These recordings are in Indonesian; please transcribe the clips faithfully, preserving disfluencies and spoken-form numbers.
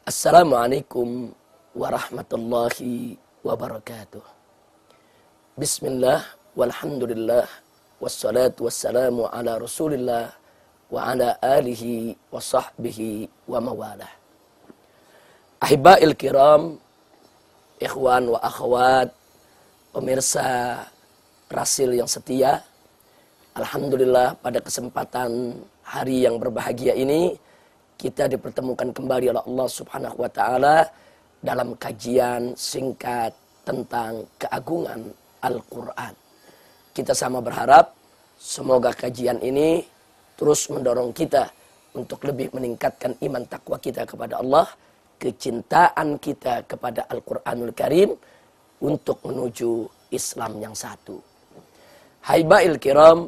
Assalamualaikum warahmatullahi wabarakatuh. Bismillah, walhamdulillah, wassalatu wassalamu ala rasulillah, wa ala alihi wa sahbihi wa mawalah. Ahiba'il kiram, ikhwan wa akhwat, pemirsa Rasil yang setia. Alhamdulillah pada kesempatan hari yang berbahagia ini, kita dipertemukan kembali oleh Allah Subhanahu wa Ta'ala dalam kajian singkat tentang keagungan Al-Quran. Kita sama berharap semoga kajian ini terus mendorong kita untuk lebih meningkatkan iman takwa kita kepada Allah, kecintaan kita kepada Al-Quranul Karim untuk menuju Islam yang satu. Haiba'il kiram,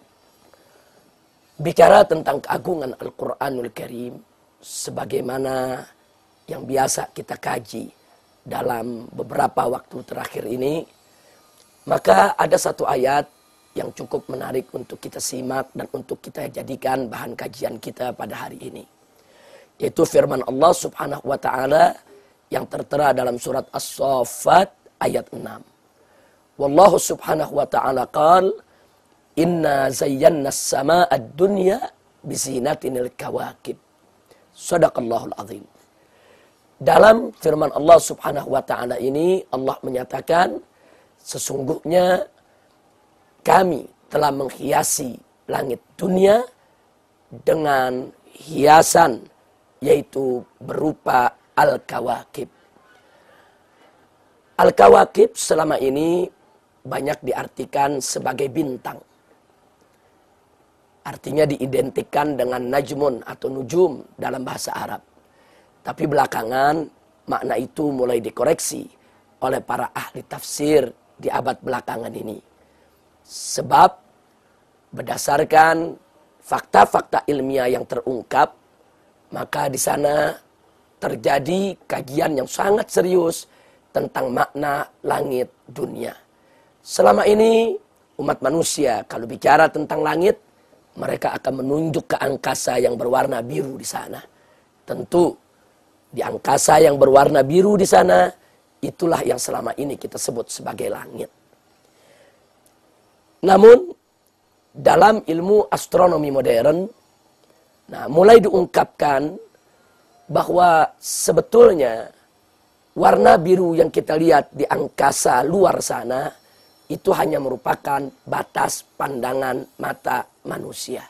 bicara tentang keagungan Al-Quranul Karim sebagaimana yang biasa kita kaji dalam beberapa waktu terakhir ini, maka ada satu ayat yang cukup menarik untuk kita simak dan untuk kita jadikan bahan kajian kita pada hari ini, yaitu firman Allah Subhanahu wa Ta'ala yang tertera dalam surat As-Saffat ayat enam. Wallahu Subhanahu wa Ta'ala qala inna zayyanna as-samaa'a ad-dunya bizinatinil kawakib. Shadaqallahul azim. Dalam firman Allah Subhanahu wa Ta'ala ini, Allah menyatakan sesungguhnya kami telah menghiasi langit dunia dengan hiasan, yaitu berupa al-kawakib. Al-kawakib selama ini banyak diartikan sebagai bintang. Artinya diidentikan dengan najmun atau nujum dalam bahasa Arab. Tapi belakangan makna itu mulai dikoreksi oleh para ahli tafsir di abad belakangan ini. Sebab berdasarkan fakta-fakta ilmiah yang terungkap, maka di sana terjadi kajian yang sangat serius tentang makna langit dunia. Selama ini umat manusia kalau bicara tentang langit, mereka akan menunjuk ke angkasa yang berwarna biru di sana. Tentu di angkasa yang berwarna biru di sana, itulah yang selama ini kita sebut sebagai langit. Namun dalam ilmu astronomi modern, nah mulai diungkapkan bahwa sebetulnya warna biru yang kita lihat di angkasa luar sana itu hanya merupakan batas pandangan mata manusia.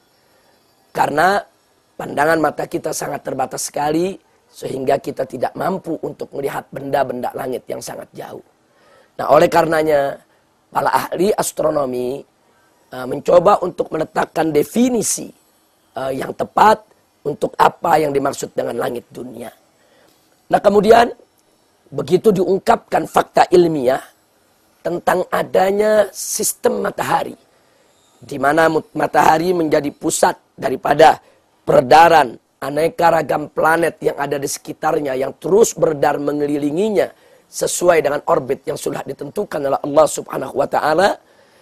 Karena pandangan mata kita sangat terbatas sekali, sehingga kita tidak mampu untuk melihat benda-benda langit yang sangat jauh. Nah, oleh karenanya, para ahli astronomi uh, mencoba untuk meletakkan definisi uh, yang tepat untuk apa yang dimaksud dengan langit dunia. Nah, kemudian begitu diungkapkan fakta ilmiah tentang adanya sistem matahari, di mana matahari menjadi pusat daripada peredaran aneka ragam planet yang ada di sekitarnya, yang terus beredar mengelilinginya sesuai dengan orbit yang sudah ditentukan oleh Allah Subhanahu wa Ta'ala,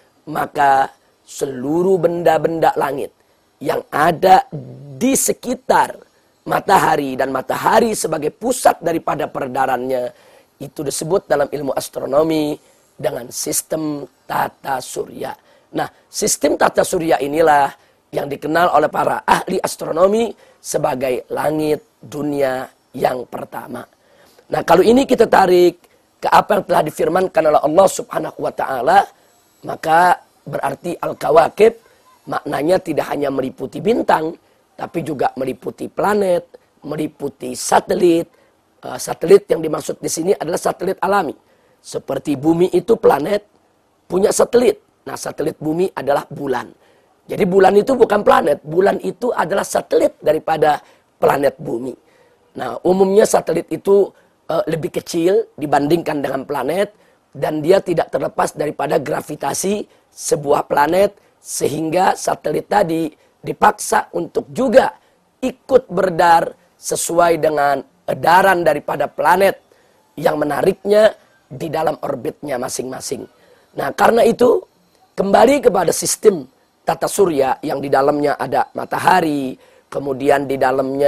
maka seluruh benda-benda langit yang ada di sekitar matahari dan matahari sebagai pusat daripada peredarannya, itu disebut dalam ilmu astronomi dengan sistem tata surya. Nah, sistem tata surya inilah yang dikenal oleh para ahli astronomi sebagai langit dunia yang pertama. Nah, kalau ini kita tarik ke apa yang telah difirmankan oleh Allah Subhanahu wa Ta'ala, maka berarti al-kawakib maknanya tidak hanya meliputi bintang, tapi juga meliputi planet, meliputi satelit. Uh, satelit yang dimaksud di sini adalah satelit alami. Seperti bumi itu planet, punya satelit. Nah, satelit bumi adalah bulan. Jadi bulan itu bukan planet, bulan itu adalah satelit daripada planet bumi. Nah, umumnya satelit itu uh, lebih kecil dibandingkan dengan planet, dan dia tidak terlepas daripada gravitasi sebuah planet, sehingga satelit tadi dipaksa untuk juga ikut beredar sesuai dengan edaran daripada planet yang menariknya di dalam orbitnya masing-masing. Nah, karena itu kembali kepada sistem tata surya yang di dalamnya ada matahari, kemudian di dalamnya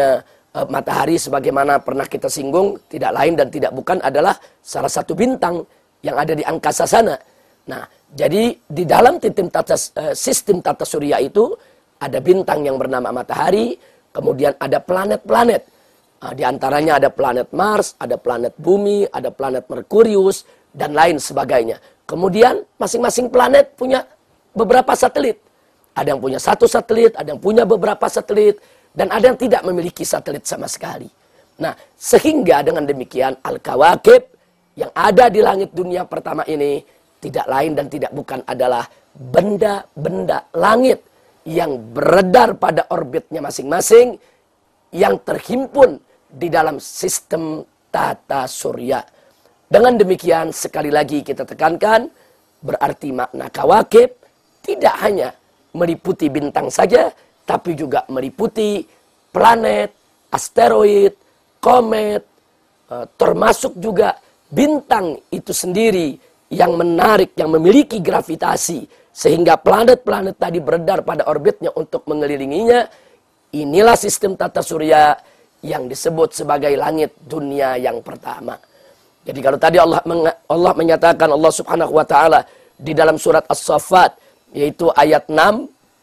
E, matahari sebagaimana pernah kita singgung, tidak lain dan tidak bukan adalah salah satu bintang yang ada di angkasa sana. Nah, jadi di dalam sistem tata, e, sistem tata surya itu ada bintang yang bernama matahari, kemudian ada planet-planet. E, di antaranya ada planet Mars, ada planet Bumi, ada planet Merkurius, dan lain sebagainya. Kemudian masing-masing planet punya beberapa satelit. Ada yang punya satu satelit, ada yang punya beberapa satelit, dan ada yang tidak memiliki satelit sama sekali. Nah, sehingga dengan demikian Al-Kawakib yang ada di langit dunia pertama ini tidak lain dan tidak bukan adalah benda-benda langit yang beredar pada orbitnya masing-masing yang terhimpun di dalam sistem tata surya. Dengan demikian sekali lagi kita tekankan, berarti makna kawakib tidak hanya meliputi bintang saja, tapi juga meliputi planet, asteroid, komet, termasuk juga bintang itu sendiri yang menarik, yang memiliki gravitasi, sehingga planet-planet tadi beredar pada orbitnya untuk mengelilinginya. Inilah sistem tata surya yang disebut sebagai langit dunia yang pertama. Jadi kalau tadi Allah Allah menyatakan, Allah Subhanahu wa taala di dalam surat As-Saffat yaitu ayat enam,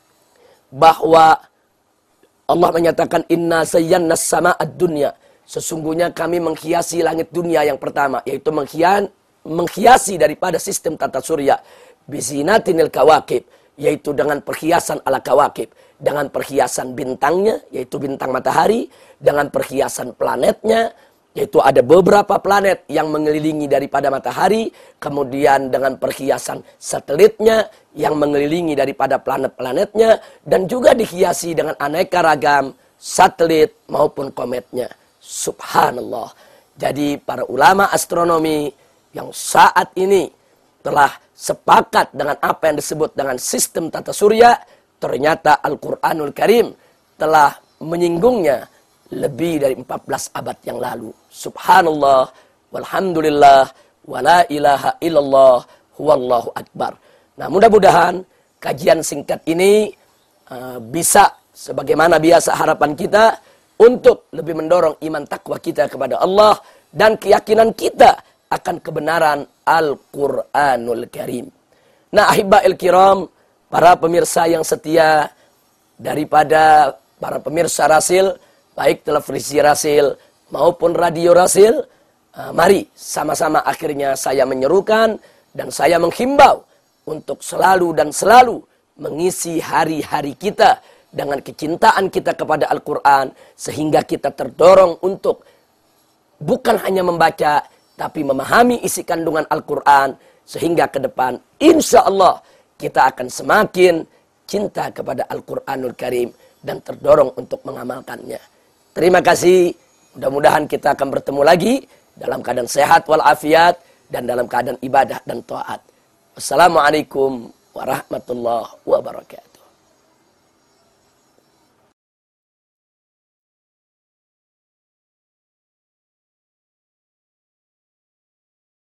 bahwa Allah menyatakan inna zayyana as-sama'ad dunya, sesungguhnya kami menghiasi langit dunia yang pertama, yaitu menghian, menghiasi daripada sistem tata surya bizinatinil kawakib, yaitu dengan perhiasan ala kawakib, dengan perhiasan bintangnya yaitu bintang matahari, dengan perhiasan planetnya yaitu ada beberapa planet yang mengelilingi daripada matahari, kemudian dengan perhiasan satelitnya yang mengelilingi daripada planet-planetnya, dan juga dihiasi dengan aneka ragam satelit maupun kometnya. Subhanallah. Jadi para ulama astronomi yang saat ini telah sepakat dengan apa yang disebut dengan sistem tata surya, ternyata Al-Quranul Karim telah menyinggungnya lebih dari empat belas abad yang lalu. Subhanallah, walhamdulillah, wala ilaha illallah, huwallahu akbar. Nah, mudah-mudahan kajian singkat ini uh, bisa sebagaimana biasa harapan kita untuk lebih mendorong iman takwa kita kepada Allah dan keyakinan kita akan kebenaran Al-Quranul Karim. Nah, ahibba'il kiram, para pemirsa yang setia daripada para pemirsa Rasil, baik televisi Rasil maupun radio Rasil, uh, mari sama-sama akhirnya saya menyerukan dan saya menghimbau untuk selalu dan selalu mengisi hari-hari kita dengan kecintaan kita kepada Al-Quran, sehingga kita terdorong untuk bukan hanya membaca, tapi memahami isi kandungan Al-Quran, sehingga ke depan insya Allah kita akan semakin cinta kepada Al-Quranul Karim dan terdorong untuk mengamalkannya. Terima kasih. Mudah-mudahan kita akan bertemu lagi dalam keadaan sehat walafiat dan dalam keadaan ibadah dan taat. Wassalamualaikum warahmatullahi wabarakatuh.